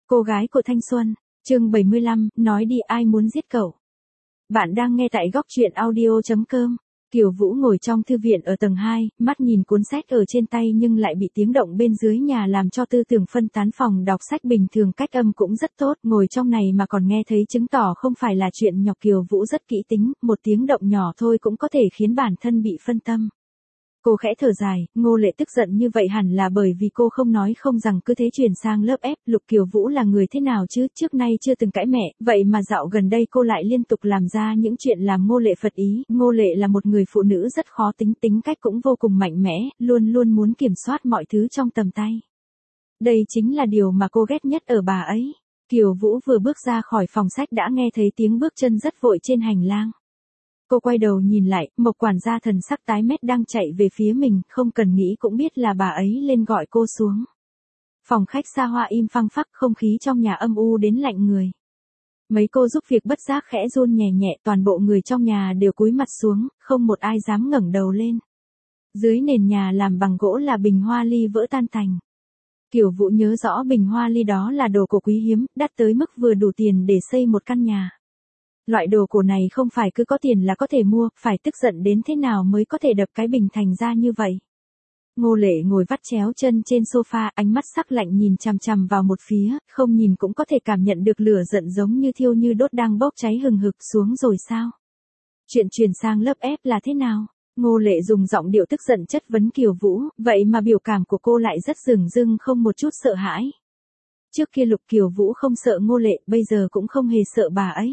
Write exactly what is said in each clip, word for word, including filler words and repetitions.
Cô gái của thanh xuân, chương bảy mươi lăm, nói đi ai muốn giết cậu. Bạn đang nghe tại góc truyện audio chấm com. Kiều Vũ ngồi trong thư viện ở tầng hai, mắt nhìn cuốn sách ở trên tay nhưng lại bị tiếng động bên dưới nhà làm cho tư tưởng phân tán. Phòng đọc sách bình thường cách âm cũng rất tốt, ngồi trong này mà còn nghe thấy chứng tỏ không phải là chuyện nhọc. Kiều Vũ rất kỹ tính, một tiếng động nhỏ thôi cũng có thể khiến bản thân bị phân tâm. Cô khẽ thở dài, Ngô Lệ tức giận như vậy hẳn là bởi vì cô không nói không rằng cứ thế chuyển sang lớp ép. Lục Kiều Vũ là người thế nào chứ, trước nay chưa từng cãi mẹ, vậy mà dạo gần đây cô lại liên tục làm ra những chuyện làm Ngô Lệ phật ý. Ngô Lệ là một người phụ nữ rất khó tính, tính cách cũng vô cùng mạnh mẽ, luôn luôn muốn kiểm soát mọi thứ trong tầm tay. Đây chính là điều mà cô ghét nhất ở bà ấy. Kiều Vũ vừa bước ra khỏi phòng sách đã nghe thấy tiếng bước chân rất vội trên hành lang. Cô quay đầu nhìn lại, Mộc quản gia thần sắc tái mét đang chạy về phía mình, không cần nghĩ cũng biết là bà ấy lên gọi cô xuống. Phòng khách xa hoa im phăng phắc, không khí trong nhà âm u đến lạnh người. Mấy cô giúp việc bất giác khẽ run nhẹ nhẹ, toàn bộ người trong nhà đều cúi mặt xuống, không một ai dám ngẩng đầu lên. Dưới nền nhà làm bằng gỗ là bình hoa ly vỡ tan tành. Kiều Vũ nhớ rõ bình hoa ly đó là đồ cổ quý hiếm, đắt tới mức vừa đủ tiền để xây một căn nhà. Loại đồ cổ này không phải cứ có tiền là có thể mua, phải tức giận đến thế nào mới có thể đập cái bình thành ra như vậy. Ngô Lệ ngồi vắt chéo chân trên sofa, ánh mắt sắc lạnh nhìn chằm chằm vào một phía, không nhìn cũng có thể cảm nhận được lửa giận giống như thiêu như đốt đang bốc cháy hừng hực. Xuống rồi sao? Chuyện chuyển sang lớp ép là thế nào? Ngô Lệ dùng giọng điệu tức giận chất vấn Kiều Vũ, vậy mà biểu cảm của cô lại rất dửng dưng, không một chút sợ hãi. Trước kia Lục Kiều Vũ không sợ Ngô Lệ, bây giờ cũng không hề sợ bà ấy.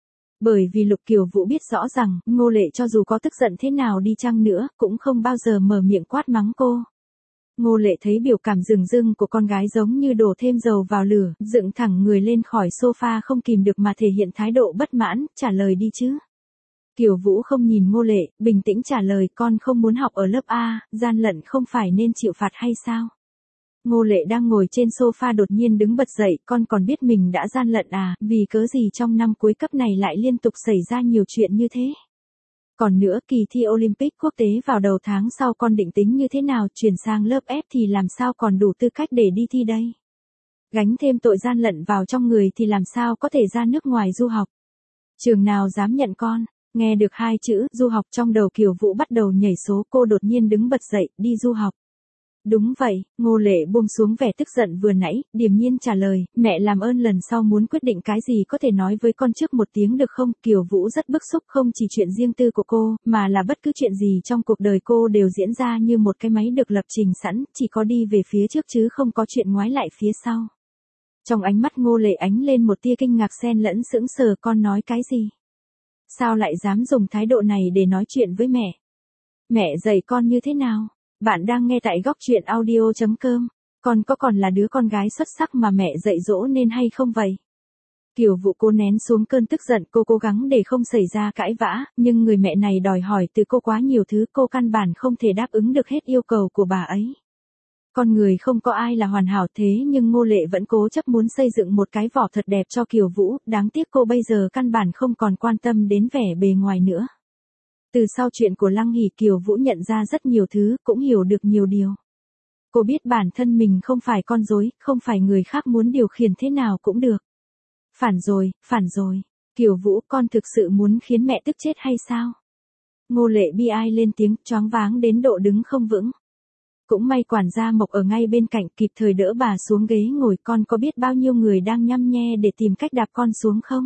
Bởi vì Lục Kiều Vũ biết rõ rằng, Ngô Lệ cho dù có tức giận thế nào đi chăng nữa, cũng không bao giờ mở miệng quát mắng cô. Ngô Lệ thấy biểu cảm rừng rưng của con gái giống như đổ thêm dầu vào lửa, dựng thẳng người lên khỏi sofa không kìm được mà thể hiện thái độ bất mãn, trả lời đi chứ. Kiều Vũ không nhìn Ngô Lệ, bình tĩnh trả lời, con không muốn học ở lớp A, gian lận không phải nên chịu phạt hay sao? Ngô Lệ đang ngồi trên sofa đột nhiên đứng bật dậy, con còn biết mình đã gian lận à, vì cớ gì trong năm cuối cấp này lại liên tục xảy ra nhiều chuyện như thế. Còn nữa, kỳ thi Olympic quốc tế vào đầu tháng sau con định tính như thế nào, chuyển sang lớp ép thì làm sao còn đủ tư cách để đi thi đây. Gánh thêm tội gian lận vào trong người thì làm sao có thể ra nước ngoài du học. Trường nào dám nhận con, nghe được hai chữ du học trong đầu Kiều Vũ bắt đầu nhảy số, cô đột nhiên đứng bật dậy, đi du học. Đúng vậy, Ngô Lệ buông xuống vẻ tức giận vừa nãy, điềm nhiên trả lời, mẹ làm ơn lần sau muốn quyết định cái gì có thể nói với con trước một tiếng được không? Kiều Vũ rất bức xúc, không chỉ chuyện riêng tư của cô, mà là bất cứ chuyện gì trong cuộc đời cô đều diễn ra như một cái máy được lập trình sẵn, chỉ có đi về phía trước chứ không có chuyện ngoái lại phía sau. Trong ánh mắt Ngô Lệ ánh lên một tia kinh ngạc xen lẫn sững sờ, con nói cái gì? Sao lại dám dùng thái độ này để nói chuyện với mẹ? Mẹ dạy con như thế nào? Bạn đang nghe tại góc truyện audio chấm com. Con có còn là đứa con gái xuất sắc mà mẹ dạy dỗ nên hay không vậy? Kiều Vũ cố nén xuống cơn tức giận, cô cố gắng để không xảy ra cãi vã, nhưng người mẹ này đòi hỏi từ cô quá nhiều thứ, cô căn bản không thể đáp ứng được hết yêu cầu của bà ấy. Con người không có ai là hoàn hảo, thế nhưng Ngô Lệ vẫn cố chấp muốn xây dựng một cái vỏ thật đẹp cho Kiều Vũ, đáng tiếc cô bây giờ căn bản không còn quan tâm đến vẻ bề ngoài nữa. Từ sau chuyện của Lăng Hỷ, Kiều Vũ nhận ra rất nhiều thứ, cũng hiểu được nhiều điều. Cô biết bản thân mình không phải con rối, không phải người khác muốn điều khiển thế nào cũng được. Phản rồi, phản rồi. Kiều Vũ, con thực sự muốn khiến mẹ tức chết hay sao? Ngô Lệ bi ai lên tiếng, choáng váng đến độ đứng không vững. Cũng may quản gia Mộc ở ngay bên cạnh kịp thời đỡ bà xuống ghế ngồi. Con có biết bao nhiêu người đang nhăm nhe để tìm cách đạp con xuống không?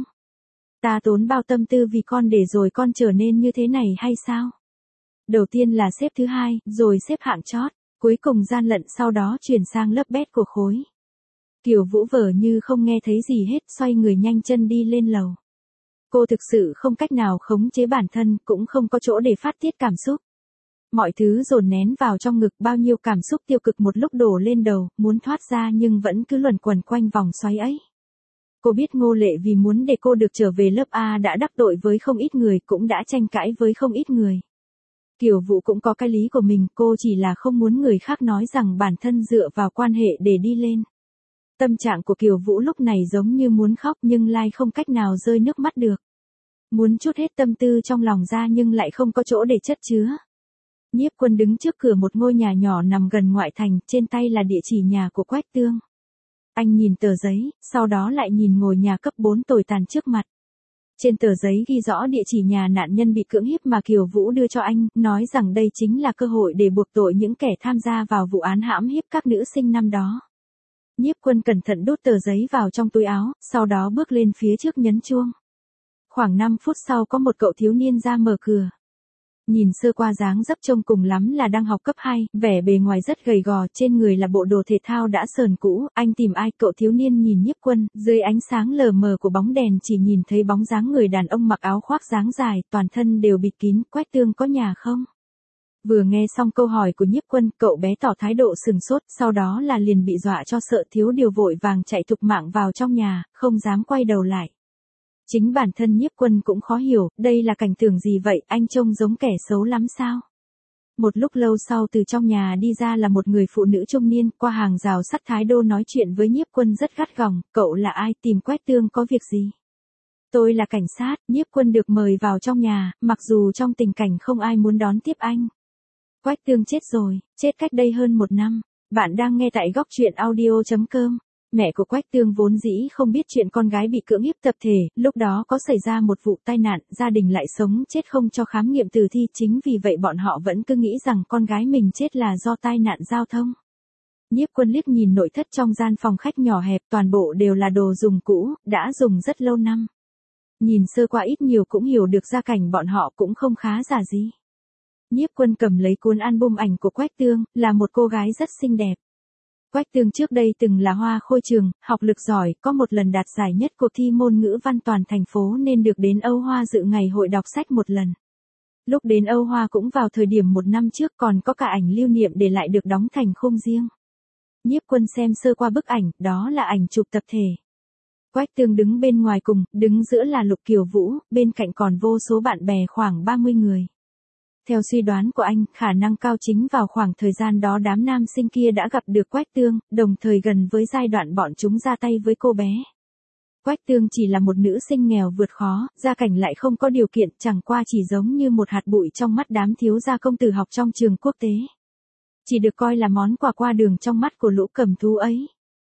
Ta tốn bao tâm tư vì con để rồi con trở nên như thế này hay sao? Đầu tiên là xếp thứ hai, rồi xếp hạng chót, cuối cùng gian lận, sau đó chuyển sang lớp bét của khối. Kiều Vũ vờ như không nghe thấy gì hết, xoay người nhanh chân đi lên lầu. Cô thực sự không cách nào khống chế bản thân, cũng không có chỗ để phát tiết cảm xúc. Mọi thứ dồn nén vào trong ngực, bao nhiêu cảm xúc tiêu cực một lúc đổ lên đầu, muốn thoát ra nhưng vẫn cứ luẩn quẩn quanh vòng xoáy ấy. Cô biết Ngô Lệ vì muốn để cô được trở về lớp A đã đắc tội với không ít người, cũng đã tranh cãi với không ít người. Kiều Vũ cũng có cái lý của mình, cô chỉ là không muốn người khác nói rằng bản thân dựa vào quan hệ để đi lên. Tâm trạng của Kiều Vũ lúc này giống như muốn khóc nhưng lại không cách nào rơi nước mắt được. Muốn trút hết tâm tư trong lòng ra nhưng lại không có chỗ để chất chứa. Nhiếp Quân đứng trước cửa một ngôi nhà nhỏ nằm gần ngoại thành, trên tay là địa chỉ nhà của Quách Tương. Anh nhìn tờ giấy, sau đó lại nhìn ngôi nhà cấp bốn tồi tàn trước mặt. Trên tờ giấy ghi rõ địa chỉ nhà nạn nhân bị cưỡng hiếp mà Kiều Vũ đưa cho anh, nói rằng đây chính là cơ hội để buộc tội những kẻ tham gia vào vụ án hãm hiếp các nữ sinh năm đó. Nhiếp Quân cẩn thận đút tờ giấy vào trong túi áo, sau đó bước lên phía trước nhấn chuông. Khoảng năm phút sau có một cậu thiếu niên ra mở cửa. Nhìn sơ qua dáng dấp trông cùng lắm là đang học cấp hai, vẻ bề ngoài rất gầy gò, trên người là bộ đồ thể thao đã sờn cũ, anh tìm ai? Cậu thiếu niên nhìn Nhiếp Quân, dưới ánh sáng lờ mờ của bóng đèn chỉ nhìn thấy bóng dáng người đàn ông mặc áo khoác dáng dài, toàn thân đều bịt kín. Quách Tương có nhà không? Vừa nghe xong câu hỏi của Nhiếp Quân, cậu bé tỏ thái độ sừng sốt, sau đó là liền bị dọa cho sợ thiếu điều vội vàng chạy thục mạng vào trong nhà, không dám quay đầu lại. Chính bản thân Nhiếp Quân cũng khó hiểu, đây là cảnh tượng gì vậy, anh trông giống kẻ xấu lắm sao? Một lúc lâu sau từ trong nhà đi ra là một người phụ nữ trung niên, qua hàng rào sắt Thái Đô nói chuyện với Nhiếp Quân rất gắt gỏng, cậu là ai, tìm Quách Tương có việc gì? Tôi là cảnh sát. Nhiếp Quân được mời vào trong nhà, mặc dù trong tình cảnh không ai muốn đón tiếp anh. Quách Tương chết rồi, chết cách đây hơn một năm. Bạn đang nghe tại góc truyện audio chấm com. Mẹ của Quách Tương vốn dĩ không biết chuyện con gái bị cưỡng hiếp tập thể, lúc đó có xảy ra một vụ tai nạn, gia đình lại sống chết không cho khám nghiệm tử thi, chính vì vậy bọn họ vẫn cứ nghĩ rằng con gái mình chết là do tai nạn giao thông. Nhiếp Quân liếc nhìn nội thất trong gian phòng khách nhỏ hẹp, toàn bộ đều là đồ dùng cũ, đã dùng rất lâu năm. Nhìn sơ qua ít nhiều cũng hiểu được gia cảnh bọn họ cũng không khá giả gì. Nhiếp Quân cầm lấy cuốn album ảnh của Quách Tương, là một cô gái rất xinh đẹp. Quách Tương trước đây từng là hoa khôi trường, học lực giỏi, có một lần đạt giải nhất cuộc thi môn ngữ văn toàn thành phố nên được đến Âu Hoa dự ngày hội đọc sách một lần. Lúc đến Âu Hoa cũng vào thời điểm một năm trước, còn có cả ảnh lưu niệm để lại được đóng thành khung riêng. Nhiếp Quân xem sơ qua bức ảnh, đó là ảnh chụp tập thể. Quách Tương đứng bên ngoài cùng, đứng giữa là Lục Kiều Vũ, bên cạnh còn vô số bạn bè khoảng ba mươi người. Theo suy đoán của anh, khả năng cao chính vào khoảng thời gian đó đám nam sinh kia đã gặp được Quách Tương, đồng thời gần với giai đoạn bọn chúng ra tay với cô bé. Quách Tương chỉ là một nữ sinh nghèo vượt khó, gia cảnh lại không có điều kiện, chẳng qua chỉ giống như một hạt bụi trong mắt đám thiếu gia công tử học trong trường quốc tế. Chỉ được coi là món quà qua đường trong mắt của lũ cầm thú ấy.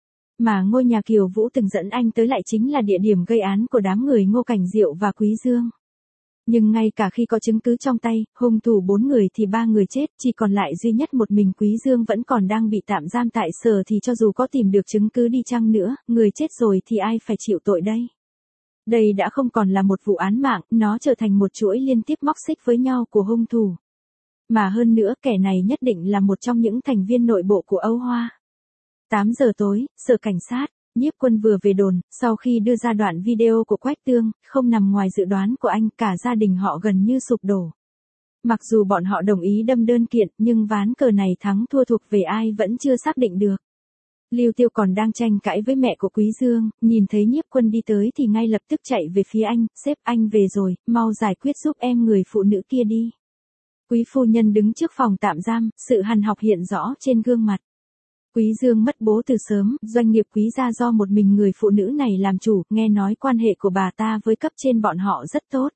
Mà ngôi nhà Kiều Vũ từng dẫn anh tới lại chính là địa điểm gây án của đám người Ngô Cảnh Diệu và Quý Dương. Nhưng ngay cả khi có chứng cứ trong tay, hung thủ bốn người thì ba người chết, chỉ còn lại duy nhất một mình Quý Dương vẫn còn đang bị tạm giam tại sở, thì cho dù có tìm được chứng cứ đi chăng nữa, người chết rồi thì ai phải chịu tội đây? Đây đã không còn là một vụ án mạng, nó trở thành một chuỗi liên tiếp móc xích với nhau của hung thủ. Mà hơn nữa kẻ này nhất định là một trong những thành viên nội bộ của Âu Hoa. tám giờ tối, sở cảnh sát. Nhiếp Quân vừa về đồn, sau khi đưa ra đoạn video của Quách Tương, không nằm ngoài dự đoán của anh, cả gia đình họ gần như sụp đổ. Mặc dù bọn họ đồng ý đâm đơn kiện, nhưng ván cờ này thắng thua thuộc về ai vẫn chưa xác định được. Lưu Tiêu còn đang tranh cãi với mẹ của Quý Dương, nhìn thấy Nhiếp Quân đi tới thì ngay lập tức chạy về phía anh, sếp anh về rồi, mau giải quyết giúp em người phụ nữ kia đi. Quý phu nhân đứng trước phòng tạm giam, sự hằn học hiện rõ trên gương mặt. Quý Dương mất bố từ sớm, doanh nghiệp Quý gia do một mình người phụ nữ này làm chủ, nghe nói quan hệ của bà ta với cấp trên bọn họ rất tốt.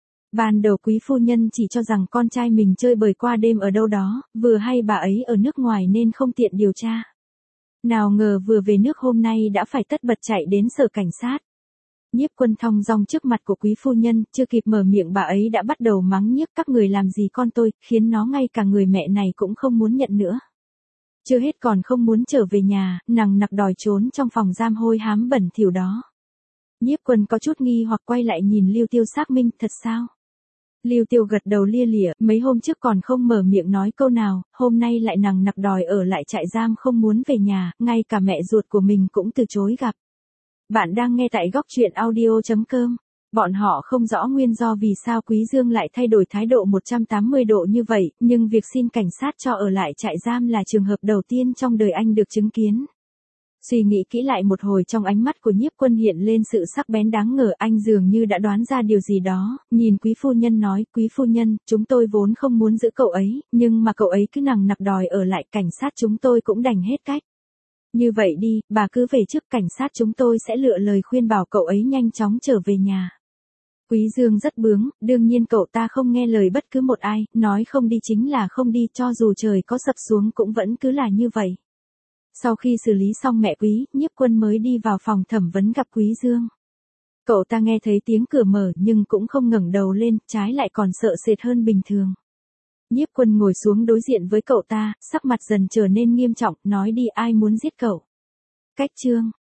Ban đầu Quý phu nhân chỉ cho rằng con trai mình chơi bời qua đêm ở đâu đó, vừa hay bà ấy ở nước ngoài nên không tiện điều tra. Nào ngờ vừa về nước hôm nay đã phải tất bật chạy đến sở cảnh sát. Nhiếp Quân thong dong trước mặt của Quý phu nhân, chưa kịp mở miệng bà ấy đã bắt đầu mắng nhiếc, các người làm gì con tôi, khiến nó ngay cả người mẹ này cũng không muốn nhận nữa. Chưa hết còn không muốn trở về nhà, nằng nặc đòi trốn trong phòng giam hôi hám bẩn thỉu đó. Nhiếp Quân có chút nghi hoặc quay lại nhìn Lưu Tiêu xác minh, thật sao? Lưu Tiêu gật đầu lia lịa, mấy hôm trước còn không mở miệng nói câu nào, hôm nay lại nằng nặc đòi ở lại trại giam không muốn về nhà, ngay cả mẹ ruột của mình cũng từ chối gặp. Bạn đang nghe tại góc truyện audio chấm com. Bọn họ không rõ nguyên do vì sao Quý Dương lại thay đổi thái độ một trăm tám mươi độ như vậy, nhưng việc xin cảnh sát cho ở lại trại giam là trường hợp đầu tiên trong đời anh được chứng kiến. Suy nghĩ kỹ lại một hồi, trong ánh mắt của Nhiếp Quân hiện lên sự sắc bén đáng ngờ, anh dường như đã đoán ra điều gì đó, nhìn Quý phu nhân nói, Quý phu nhân, chúng tôi vốn không muốn giữ cậu ấy, nhưng mà cậu ấy cứ nằng nặc đòi ở lại, cảnh sát chúng tôi cũng đành hết cách. Như vậy đi, bà cứ về trước, cảnh sát chúng tôi sẽ lựa lời khuyên bảo cậu ấy nhanh chóng trở về nhà. Quý Dương rất bướng, đương nhiên cậu ta không nghe lời bất cứ một ai, nói không đi chính là không đi, cho dù trời có sập xuống cũng vẫn cứ là như vậy. Sau khi xử lý xong mẹ Quý, Nhiếp Quân mới đi vào phòng thẩm vấn gặp Quý Dương. Cậu ta nghe thấy tiếng cửa mở nhưng cũng không ngẩng đầu lên, trái lại còn sợ sệt hơn bình thường. Nhiếp Quân ngồi xuống đối diện với cậu ta, sắc mặt dần trở nên nghiêm trọng, nói đi ai muốn giết cậu. Cách chương